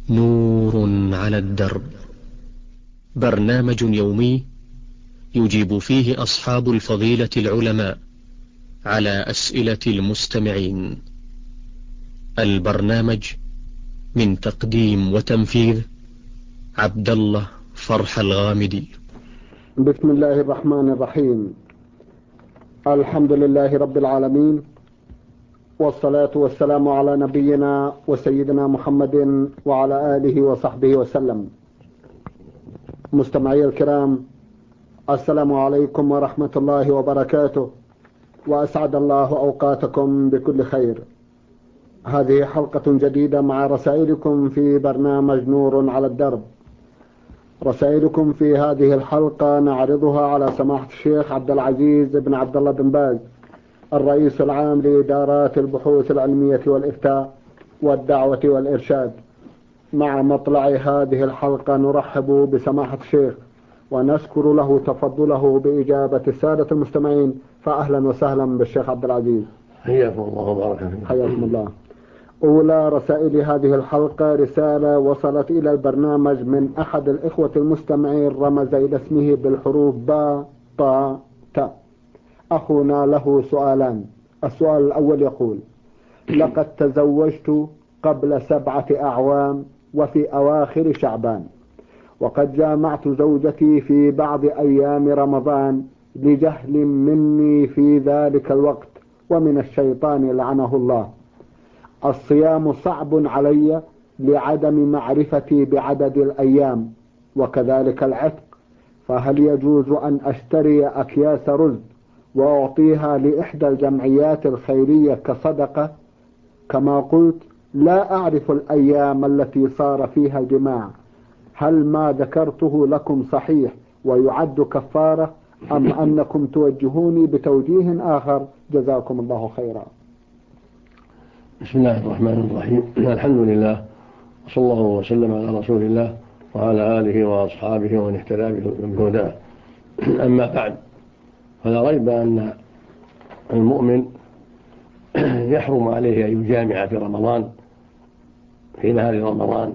نور على الدرب، برنامج يومي يجيب فيه أصحاب الفضيلة العلماء على أسئلة المستمعين. البرنامج من تقديم وتنفيذ عبد الله فرح الغامدي. بسم الله الرحمن الرحيم. الحمد لله رب العالمين، والصلاة والسلام على نبينا وسيدنا محمد وعلى آله وصحبه وسلم. مستمعي الكرام، السلام عليكم ورحمة الله وبركاته، وأسعد الله أوقاتكم بكل خير. هذه حلقة جديدة مع رسائلكم في برنامج نور على الدرب. رسائلكم في هذه الحلقة نعرضها على سماحة الشيخ عبد العزيز بن عبد الله بن باز، الرئيس العام لإدارات البحوث العلمية والإفتاء والدعوة والإرشاد. مع مطلع هذه الحلقة نرحب بسماحة الشيخ ونشكر له تفضله بإجابة السادة المستمعين، فأهلا وسهلا بالشيخ عبد العزيز. حياكم الله وبارك فيكم. حياكم الله. أولى رسائل هذه الحلقة رسالة وصلت إلى البرنامج من أحد الإخوة المستمعين، رمز إلى اسمه بالحروف با طا تا. أخونا له سؤالان. السؤال الأول يقول: لقد تزوجت قبل 7 أعوام وفي أواخر شعبان، وقد جامعت زوجتي في بعض أيام رمضان لجهل مني في ذلك الوقت ومن الشيطان لعنه الله. الصيام صعب علي لعدم معرفتي بعدد الأيام، وكذلك العتق، فهل يجوز أن أشتري أكياس رز وأعطيها لإحدى الجمعيات الخيرية كصدقة؟ كما قلت لا أعرف الأيام التي صار فيها الجماع. هل ما ذكرته لكم صحيح ويعد كفارة، أم أنكم توجهوني بتوجيه آخر؟ جزاكم الله خيرا. بسم الله الرحمن الرحيم. الحمد لله، وصلى الله وسلم على رسول الله وعلى آله وأصحابه ومن اهتدى بهداه. أما بعد، فلا ريب أن المؤمن يحرم عليه أن يجامع في رمضان، في نهار رمضان،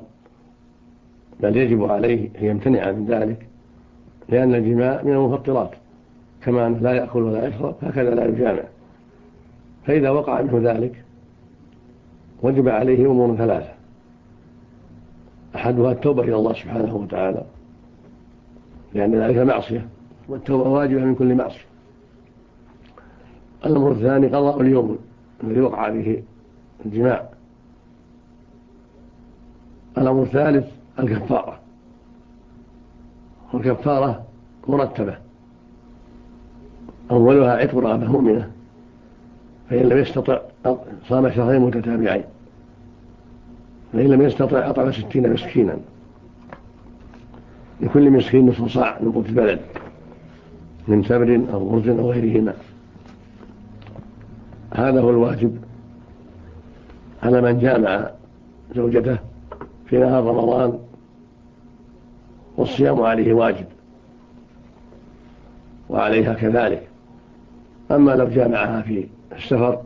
بل يجب عليه أن يمتنع من ذلك، لأن الجماع من المفطرات، كما أنه لا يأكل ولا يشرب هكذا لا يجامع. فإذا وقع منه ذلك وجب عليه أمور 3: أحدها التوبة إلى الله سبحانه وتعالى، لأن ذلك معصية، والتوبة واجبة من كل معصية. الأمر الثاني قضاء اليوم الذي وقع به الجماع. الأمر الثالث الكفارة، والكفارة مرتبة: أولها عتق رقبة مؤمنة، فإن لم يستطع صام شهرين متتابعين، فإن لم يستطع أطعم 60 مسكينا، لكل مسكين نصف صاع من قوت البلد من تمر أو أرز أو غيرهما. هذا هو الواجب على من جامع زوجته في نهار رمضان، والصيام عليه واجب وعليها كذلك. أما لو جامعها في السفر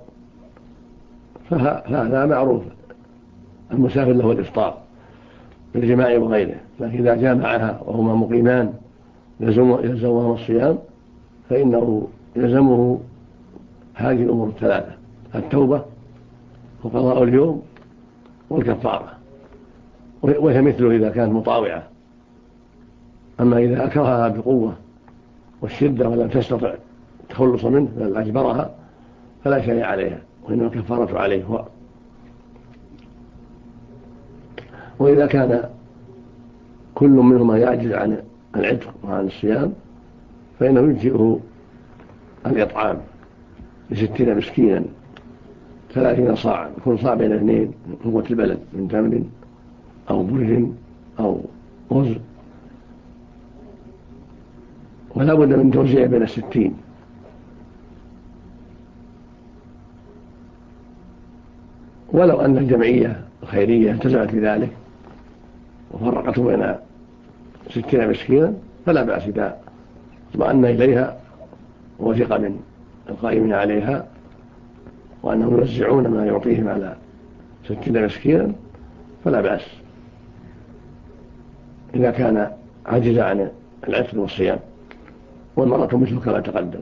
فهذا معروف، المسافر له الإفطار بالجماع وغيره، لكن إذا جامعها وهما مقيمان يلزمهما الصيام، فإنه يلزمه هذه الأمور 3: التوبة وقضاء اليوم والكفارة، وهي مثله إذا كانت مطاوعة. أما إذا أكرهها بقوة والشدة ولم تستطع التخلص منه بل أجبرها فلا شيء عليها، وإنما الكفارة عليه هو. وإذا كان كل منهما يعجز عن العتق وعن الصيام، فإنه يجزئه الإطعام ل60 مسكينا 30 صاعا، كل صاع بين 2 من قوت البلد من تمر أو برج أو رز، ولا بد من توزيع بين 60. ولو أن الجمعية الخيرية التزمت بذلك وفرقته بين 60 مسكينا فلا بأس إذا اطمأن إليها ووثق من القائمين عليها وأنهم يوزعون ما يعطيهم على 60 مسكينا فلا بأس. إذا كان عجز عن العتق والصيام، والمرأة مثل كما تقدم.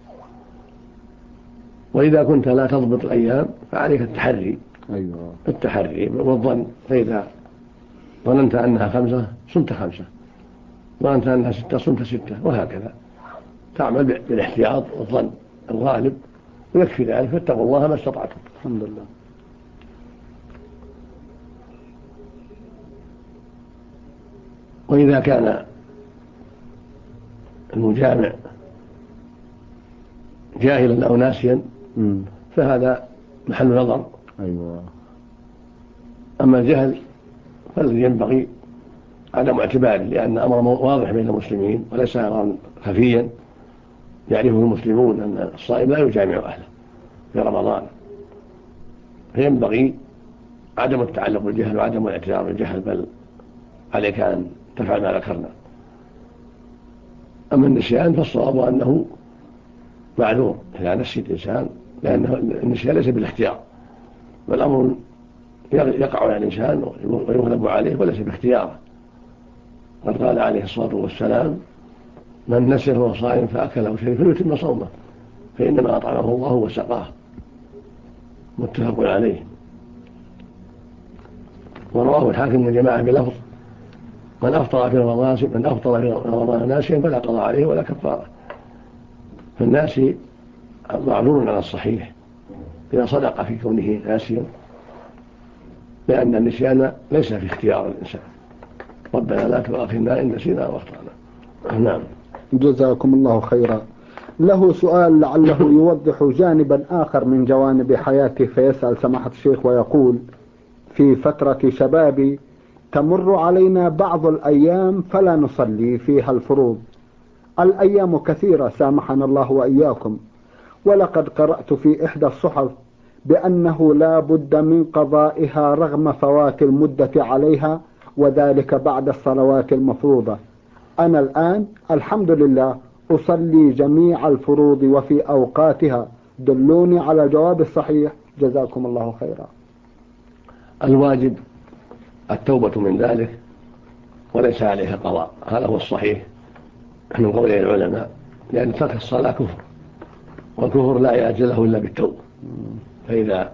وإذا كنت لا تضبط الأيام فعليك التحري والظن، فإذا ظننت أنها 5 صمت 5، ظننت أنها 6 صمت 6، وهكذا تعمل بالاحتياط والظن الغالب، ويكفي ذلك، فاتقوا الله ما استطعتم. الحمد لله. وإذا كان المجامع جاهلا أو ناسيا فهذا محل نظر. أما الجهل فالذي ينبغي عدم اعتباره، لأن أمر واضح بين المسلمين وليس أمرا خفيا يعرفه المسلمون أن الصائم لا يجامع أهله في رمضان، فينبغي عدم التعلق بالجهل وعدم الاعتراف بالجهل، بل عليك أن تفعل ما ذكرنا. أما النسيان فالصواب أنه معذور إذا نسي الإنسان، لأن النسيان ليس بالاختيار، بل أمر يقع على الإنسان ويغلب عليه وليس باختياره. قد قال عليه الصلاة والسلام: من نسي وهو صائم فأكله شيء فليتم صومه فإنما أطعمه الله وسقاه، متفق عليه. ورواه الحاكم والجماعة بلفظ: من أفطر في رمضان ناسيا فلا قضاء عليه ولا كفارة. فالناسي معذور على الصحيح إذا صدق في كونه ناسيا، لأن النسيان ليس في اختيار الإنسان. ربنا لا تؤاخذنا إن نسينا أو أخطأنا. نعم. جزاكم الله خيرا. له سؤال لعله يوضح جانبا آخر من جوانب حياته، فيسأل سماحة الشيخ ويقول: في فترة شبابي تمر علينا بعض الأيام فلا نصلي فيها الفروض. الأيام كثيرة سامحنا الله وإياكم، ولقد قرأت في إحدى الصحف بأنه لا بد من قضائها رغم فوات المدة عليها، وذلك بعد الصلوات المفروضة. أنا الآن الحمد لله أصلي جميع الفروض وفي أوقاتها، دلوني على الجواب الصحيح جزاكم الله خيرا. الواجب التوبة من ذلك وليس عليها قضاء، هذا هو الصحيح من قول العلماء، لأن ترك الصلاة كفر، والكفر لا يأجله إلا بالتوبة. فإذا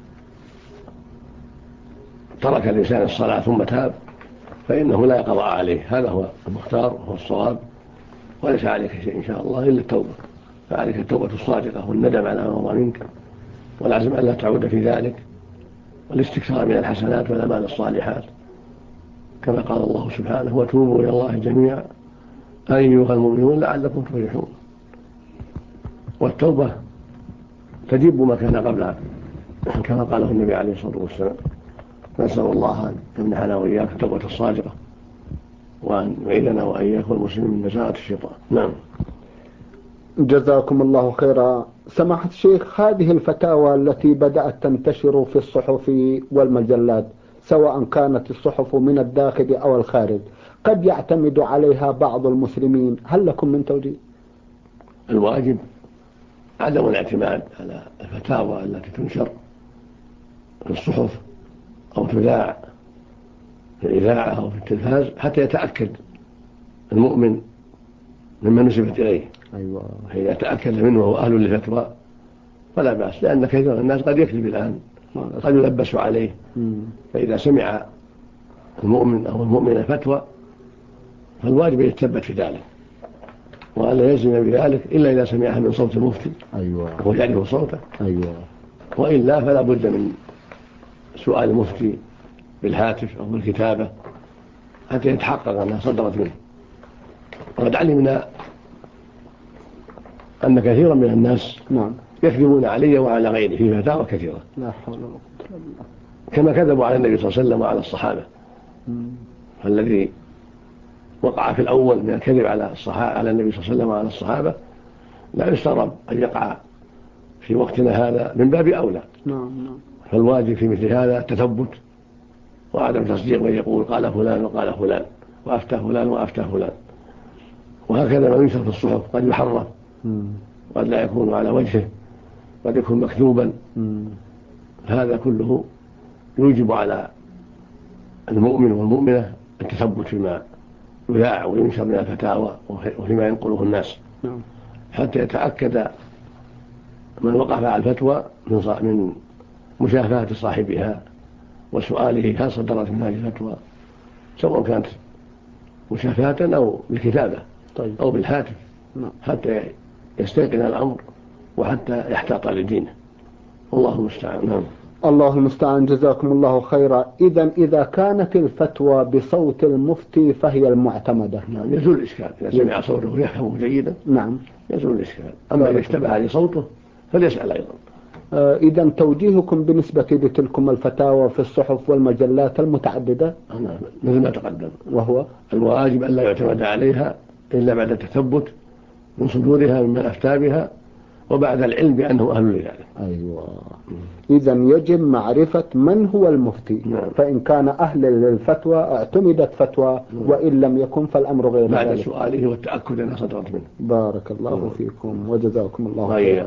ترك الإنسان الصلاة ثم تاب فإنه لا قضاء عليه، هذا هو المختار وهو الصواب، وليس عليك شيء إن شاء الله إلا التوبة. فعليك التوبة الصادقة والندم على ما مضى منك، والعزم أن لا تعود في ذلك، والاستكثار من الحسنات والأعمال الصالحات، كما قال الله سبحانه: وتوبوا إلى الله جميعا أيها المؤمنون لعلكم تفلحون. والتوبة تجب ما كان قبلها، كما قاله النبي عليه الصلاة والسلام: نسأل الله أن يمنحنا وإياك التوبة الصادقة، وأن يعيذنا وإياك والمسلمين من نزاغة الشيطان. نعم. جزاكم الله خيرا. سماحة الشيخ، هذه الفتاوى التي بدأت تنتشر في الصحف والمجلات، سواء كانت الصحف من الداخل أو الخارج، قد يعتمد عليها بعض المسلمين، هل لكم من توجيه؟ الواجب عدم الاعتماد على الفتاوى التي تنشر في الصحف أو تذاع في الإذاعة أو في التلفاز حتى يتأكد المؤمن مما نسبت إليه. فإذا تأكد منه وهو أهل للفتوى فلا بأس، لأن كثير من الناس قد يكذب الآن، قد يلبس عليه. فإذا سمع المؤمن أو المؤمنة فتوى فالواجب يتثبت في ذلك، وألا يلزم بذلك إلا إذا سمعها من صوت المفتي وهو يعرف صوته، وإلا فلا بد من سؤال المفتي بالهاتف أو بالكتابة حتى يتحقق أنها صدرت منه. وقد علمنا أن كثيرا من الناس يكذبون علي وعلى غيري في فتاوى كثيرة، لا حول ولا قوة إلا بالله، كما كذبوا على النبي صلى الله عليه وسلم وعلى الصحابة. فالذي وقع في الأول من الكذب على النبي صلى الله عليه وسلم وعلى الصحابة لا يستغرب أن يقع في وقتنا هذا من باب أولى. فالواجب في مثل هذا التثبت وعدم تصديق من يقول قال فلان وقال فلان وأفتى فلان وأفتى فلان. وهكذا ما ينشر في الصحف قد يحرف، قد لا يكون على وجهه، قد يكون مكتوبا. هذا كله يوجب على المؤمن والمؤمنة التثبت فيما يذاع وينشر من الفتاوى وفيما ينقله الناس، حتى يتأكد من وقف على الفتوى من مشافهة صاحبها وسؤاله هل صدرت من هذه الفتوى، سواء كانت مشافهة أو بالكتابة أو بالهاتف، حتى يستيقن الأمر وحتى يحتاط لدينه. الله المستعان. نعم. الله المستعان. جزاكم الله خيرا. إذا كانت الفتوى بصوت المفتي فهي المعتمدة. نعم، يزول الإشكال إذا سمع صوته ويفهمه جيدا. نعم، يزول الإشكال. أما إذا اشتبه عليه صوته فليسأل أيضا. إذا توجيهكم بالنسبة لتلكم الفتاوى في الصحف والمجلات المتعددة مثل ما تقدم، وهو الواجب أن لا يعتمد عليها إلا بعد التثبت من صدورها ممن أفتى بها وبعد العلم بأنه أهل لذلك. أيوة. إذا يجب معرفة من هو المفتي. نعم. فإن كان أهلا للفتوى اعتمدت فتوى، وإن لم يكن فالأمر غير بعد ذلك. سؤاله والتأكد أنها صدرت منه. بارك الله فيكم وجزاكم الله خيرا.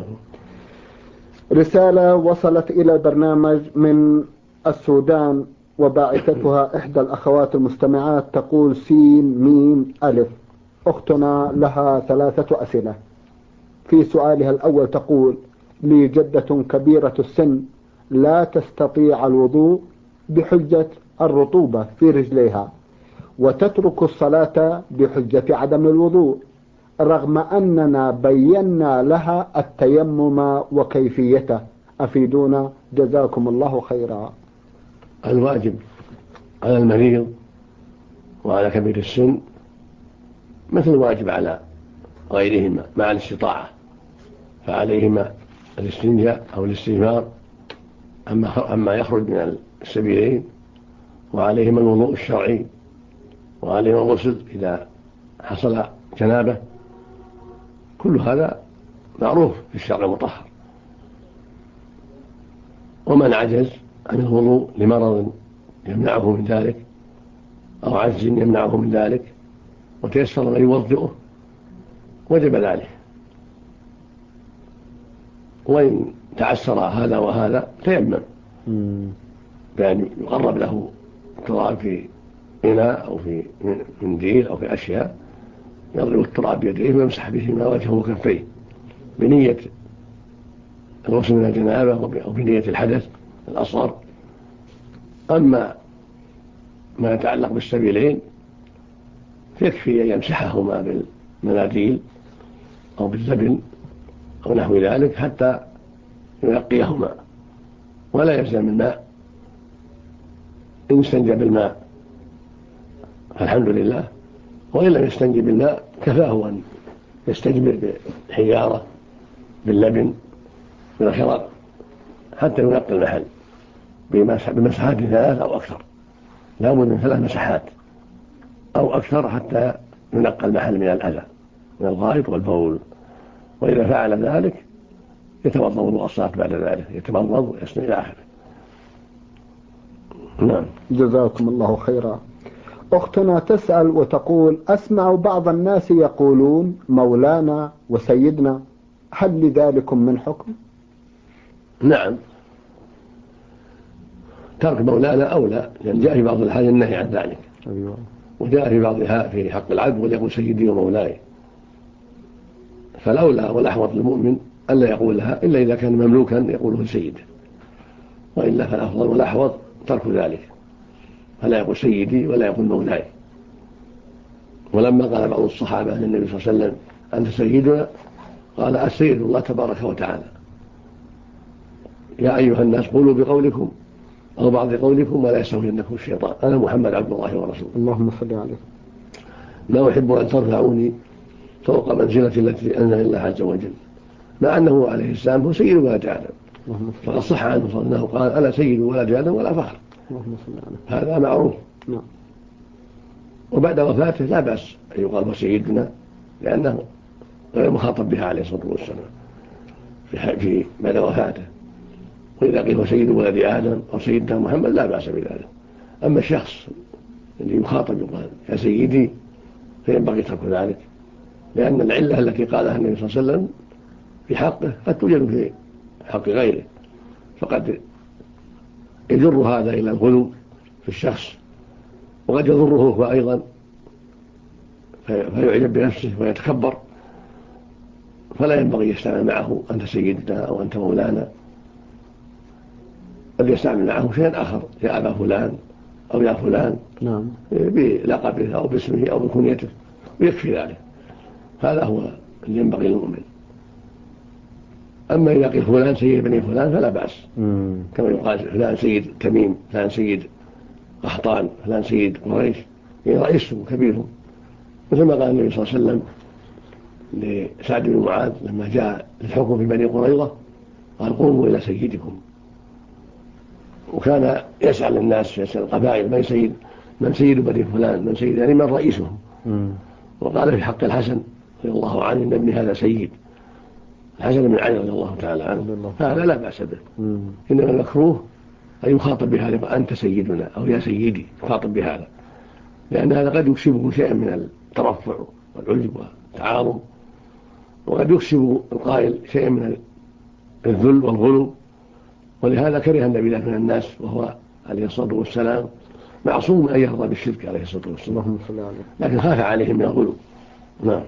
رسالة وصلت إلى البرنامج من السودان، وباعثتها إحدى الأخوات المستمعات، تقول سين ميم ألف. أختنا لها 3 أسئلة. في سؤالها الأول تقول: لي جدة كبيرة السن لا تستطيع الوضوء بحجة الرطوبة في رجليها، وتترك الصلاة بحجة عدم الوضوء، رغم أننا بينا لها التيمم وكيفيته. أفيدونا جزاكم الله خيرا. الواجب على المريض وعلى كبير السن مثل الواجب على غيرهما مع الاستطاعة، فعليهما الاستنجاء أو الاستجمار أما يخرج من السبيلين، وعليهما الوضوء الشرعي، وعليهما الغسل إذا حصل جنابه. كل هذا معروف في الشرع المطهر. ومن عجز عن الوضوء لمرض يمنعه من ذلك أو عجز يمنعه من ذلك وتيسر من يوضئه وجب ذلك. وإن تعسر هذا وهذا تيمم، يعني يقرب له التراب في إناء أو في منديل أو في أشياء، يضرب التراب بيديه ويمسح بهما وجهه وكفيه بنية الغسل من الجنابة أو بنية الحدث الأصغر. أما ما يتعلق بالسبيلين فيكفي أن يمسحهما بالمناديل أو باللبن أو نحو ذلك حتى ينقيهما، ولا يلزم الماء. إن استنجى بالماء فالحمد لله، وإن لم يستنجي بالماء كفاه أن يستجمر بالحجارة باللبن بالخرق حتى ينقي المحل بمسحات 3 أو أكثر. لا بد من 3 مسحات أو أكثر حتى ينقى المحل من الأذى من الغائط والبول. وإذا فعل ذلك يتوضأ وضوء الصلاة بعد ذلك، يتمضمض ويسمع إلى آخره. نعم. جزاكم الله خيرا. أختنا تسأل وتقول: أسمع بعض الناس يقولون مولانا وسيدنا، هل لذلكم من حكم؟ نعم، ترك مولانا أولى، لأن جاء في بعض الأحاديث النهي عن ذلك. أيوة. وجاء في بعضها في حق العبد وليقول سيدي ومولاي. فالأولى والأحوط للمؤمن ألا يقولها إلا إذا كان مملوكا يقوله سيده، وإلا فالأفضل والأحوط ترك ذلك، فلا يقول سيدي ولا يقول مولاي. ولما قال بعض الصحابة للنبي صلى الله عليه وسلم أنت سيدنا، قال السيد الله تبارك وتعالى. يا أيها الناس قولوا بقولكم أو بعض قولكم ولا يستهوينكم الشيطان، أنا محمد عبد الله ورسوله. اللهم صل عليه. لا أحب أن ترفعوني فوق منزلتي التي أنزل الله عز وجل، مع أنه عليه السلام هو سيد ولد آدم، فقد صح عنه صلى الله عليه وسلم قال أنا سيد ولد آدم ولا فخر. هذا معروف. وبعد وفاته لا بأس أن يقال هو سيدنا، لأنه غير مخاطب بها عليه الصلاة والسلام في بعد وفاته. وإذا قيل هو سيد ولد آدم أو سيدنا محمد لا بأس بذلك. أما الشخص اللي يخاطب يقال يا سيدي فينبغي ترك ذلك، لأن العلة التي قالها النبي صلى الله عليه وسلم في حقه قد توجد في حق غيره، فقد يجر هذا إلى الغلو في الشخص، وقد يضره هو أيضا فيعجب بنفسه ويتكبر، فلا ينبغي يستعمل معه أنت سيدنا أو أنت مولانا، بل يستعمل معه شيئا آخر، يا أبا فلان أو يا فلان، نعم، بلقبه أو باسمه أو بكنيته، ويكفي ذلك. هذا هو اللي ينبغي للمؤمن. أما إذا قيل فلان سيد بني فلان فلا بأس، كما يقال فلان سيد تميم، فلان سيد قحطان، فلان سيد قريش، يعني رئيسهم كبيرهم، مثل ما قال النبي صلى الله عليه وسلم لسعد بن معاذ لما جاء للحكم في بني قريظة قال قوموا إلى سيدكم. وكان يسأل الناس، يسأل القبائل من سيد بني فلان، من سيد، يعني من رئيسهم. وقال في حق الحسن رضي الله عنه إن ابني هذا سيد، الحسن بن علي رضي الله تعالى عنه، هذا لا بأس به. إنما المكروه أن يخاطب بهذا أنت سيدنا أو يا سيدي، يخاطب بهذا، لأن هذا قد يكسبه شيئا من الترفع والعجب والتعاظم، وقد يكسب القائل شيئا من الذل والغلو. ولهذا كره النبي ذلك من الناس، وهو عليه الصلاة والسلام معصوم أن يرضى بالشرك عليه الصلاة والسلام، لكن خاف عليهم من الغلو. نعم.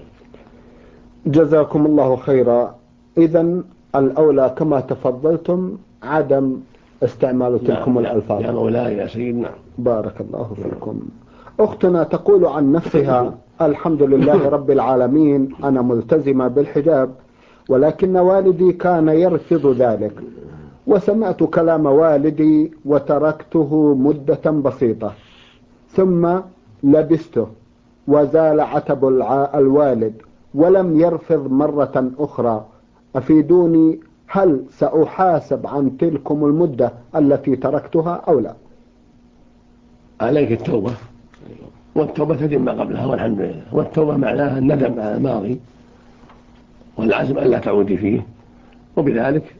جزاكم الله خيرا. إذن الأولى كما تفضلتم عدم استعمال تلكم الألفاظ، يا مولاي يا سيدنا. بارك الله فيكم. أختنا تقول عن نفسها: الحمد لله رب العالمين، أنا ملتزمة بالحجاب، ولكن والدي كان يرفض ذلك، وسمعت كلام والدي وتركته مدة بسيطة، ثم لبسته وزال عتب الوالد ولم يرفض مرة أخرى. أفيدوني، هل سأحاسب عن تلكم المدة التي تركتها أو لا؟ عليك التوبة، والتوبة تتم ما قبلها، والحمد لله. والتوبة معناها الندم على الماضي والعزم ألا تعودي فيه، وبذلك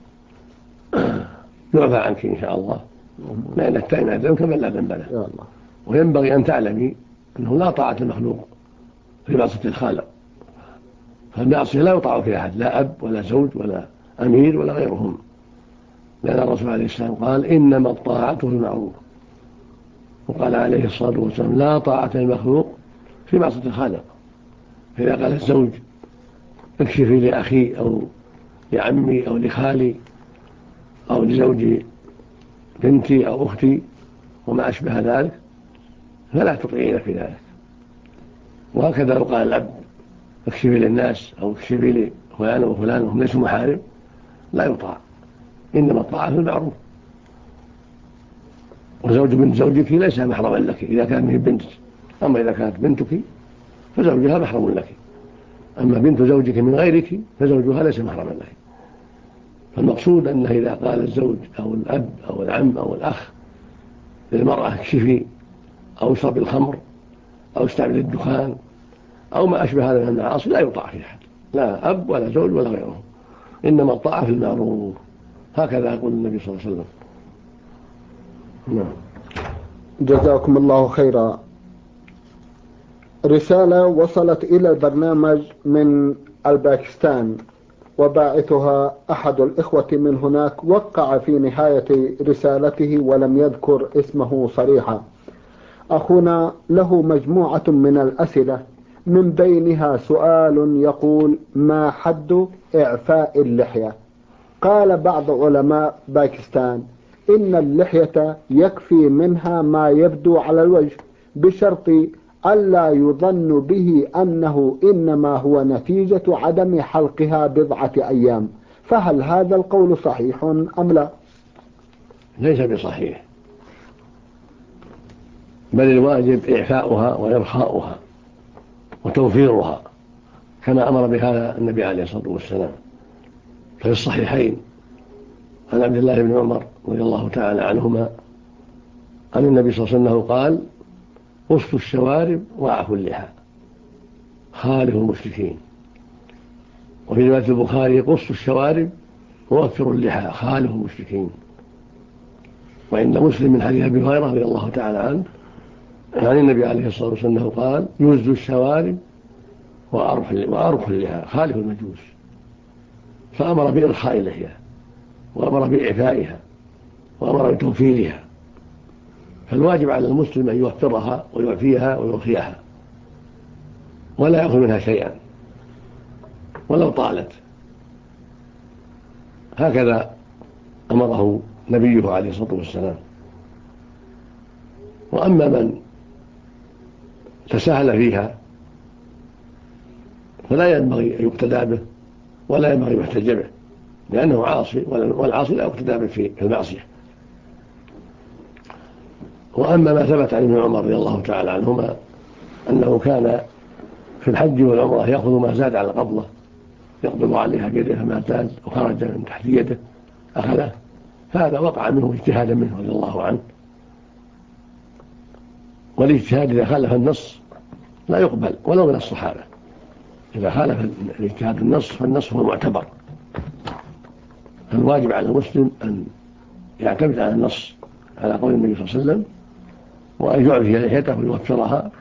يعفى عنك إن شاء الله، لأن التائب من الذنب كمن لا ذنب له. وينبغي أن تعلمي أنه لا طاعة المخلوق في معصية الخالق، فالمعصية لا يطاع فيها أحد، لا أب ولا زوج ولا أمير ولا غيرهم، لأن الرسول عليه السلام قال إنما الطاعة في المعروف، وقال عليه الصلاة والسلام لا طاعة المخلوق في معصية الخالق. فإذا قال الزوج اكشفي لأخي أو لعمي أو لخالي أو لزوج بنتي أو أختي وما أشبه ذلك، فلا تطيعين في ذلك. وهكذا لو قال الأب اكشفي للناس أو اكشفي لفلان وفلان وهم ليسوا محارم، لا يطاع، إنما الطاعة في المعروف. وزوج بنت زوجك ليس محرما لك إذا كانت من بنتك، أما إذا كانت بنتك فزوجها محرم لك، أما بنت زوجك من غيرك فزوجها ليس محرما لك. فالمقصود أنه إذا قال الزوج أو الأب أو العم أو الأخ للمرأة اكشفي أو اشرب الخمر أو استعمل الدخان أو ما أشبه هذا من المعاصي، لا يطاع في أحد، لا أب ولا زوج ولا غيره، إنما الطاعة في المعروف. هكذا يقول النبي صلى الله عليه وسلم. نعم. جزاكم الله خيرا. رسالة وصلت إلى البرنامج من الباكستان، وباعثها أحد الإخوة من هناك، وقع في نهاية رسالته ولم يذكر اسمه صريحا. أخونا له مجموعة من الأسئلة، من بينها سؤال يقول: ما حد إعفاء اللحية؟ قال بعض علماء باكستان إن اللحية يكفي منها ما يبدو على الوجه، بشرط ألا يظن به أنه إنما هو نتيجة عدم حلقها بضعة أيام، فهل هذا القول صحيح أم لا؟ ليس بصحيح، بل الواجب إعفاؤها وإرخاؤها وتوفيرها، كما أمر بهذا النبي عليه الصلاة والسلام. في الصحيحين عن عبد الله بن عمر رضي الله تعالى عنهما عن النبي صلى الله عليه وسلم قال: قصوا الشوارب واعفوا اللحى خالفوا المشركين. وفي رواية البخاري: قصوا الشوارب ووفروا اللحى خالفوا المشركين. وعند مسلم من حديث أبي هريرة رضي الله تعالى عنه عن النبي عليه الصلاة والسلام قال: يوزوا الشوارب وأرخوا اللحى خالفوا المجوس. فأمر بإرخاء اللحية وأمر بإعفائها وأمر بتوفيرها. فالواجب على المسلم أن يوفرها ويعفيها ويرخيها، ولا يأخذ منها شيئا ولو طالت. هكذا أمره نبيه عليه الصلاة والسلام. وأما من تساهل فيها فلا ينبغي أن يقتدى به ولا ينبغي أن يحتج به، لأنه عاصي، والعاصي لا يقتدى به في المعصية. وأما ما ثبت عن ابن عمر رضي الله تعالى عنهما أنه كان في الحج والعمرة يأخذ ما زاد على القبضة، يقبض عليها بيده فما زاد وخرج من تحت يده أخذه، فهذا وقع منه اجتهادا منه رضي الله عنه. والاجتهاد إذا خالف النص لا يقبل ولو من الصحابة. إذا خالف الاجتهاد النص فالنص هو المعتبر. فالواجب على المسلم أن يعتمد على النص على قول النبي صلى الله عليه وسلم، وأن يعفي لحيته ويوفرها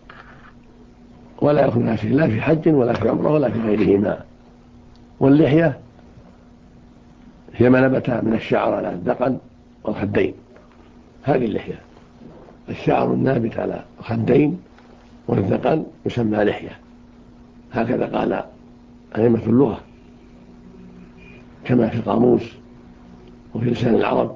ولا يكون شيء لا في حج ولا في عمره ولا في غيرهما. واللحية هي ما نبت من الشعر على الذقن والخدين، هذه اللحية. الشعر النابت على الخدين والذقن يسمى لحية، هكذا قال أئمة اللغة كما في القاموس وفي لسان العرب.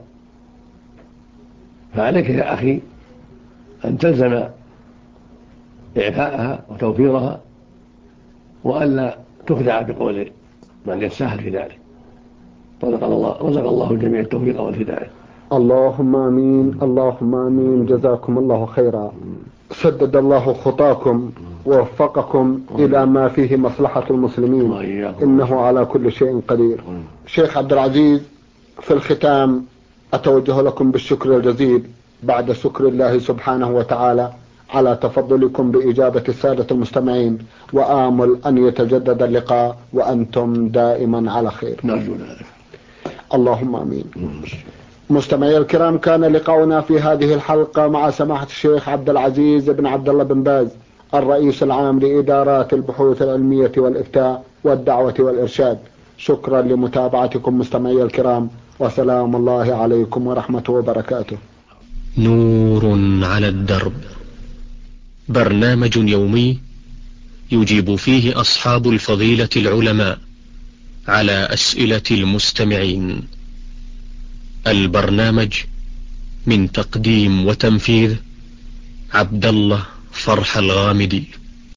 فعليك يا أخي أن تلزم إعفاءها وتوفيرها، وألا تخدع بقول من يتساهل في ذلك. رزق الله الجميع التوفيق والهداية. اللهم آمين، اللهم آمين. جزاكم الله خيرا، سدد الله خطاكم ووفقكم إلى ما فيه مصلحة المسلمين، إنه على كل شيء قدير. شيخ عبد العزيز، في الختام أتوجه لكم بالشكر الجزيل بعد شكر الله سبحانه وتعالى على تفضلكم بإجابة السادة المستمعين، وآمل أن يتجدد اللقاء وأنتم دائما على خير. نرجو ذلك. اللهم آمين. مستمعي الكرام، كان لقاؤنا في هذه الحلقة مع سماحة الشيخ عبد العزيز بن عبد الله بن باز، الرئيس العام لإدارات البحوث العلمية والإفتاء والدعوة والإرشاد. شكرا لمتابعتكم مستمعي الكرام، وسلام الله عليكم ورحمته وبركاته. نور على الدرب، برنامج يومي يجيب فيه أصحاب الفضيلة العلماء على أسئلة المستمعين. البرنامج من تقديم وتنفيذ عبد الله فرح الغامدي.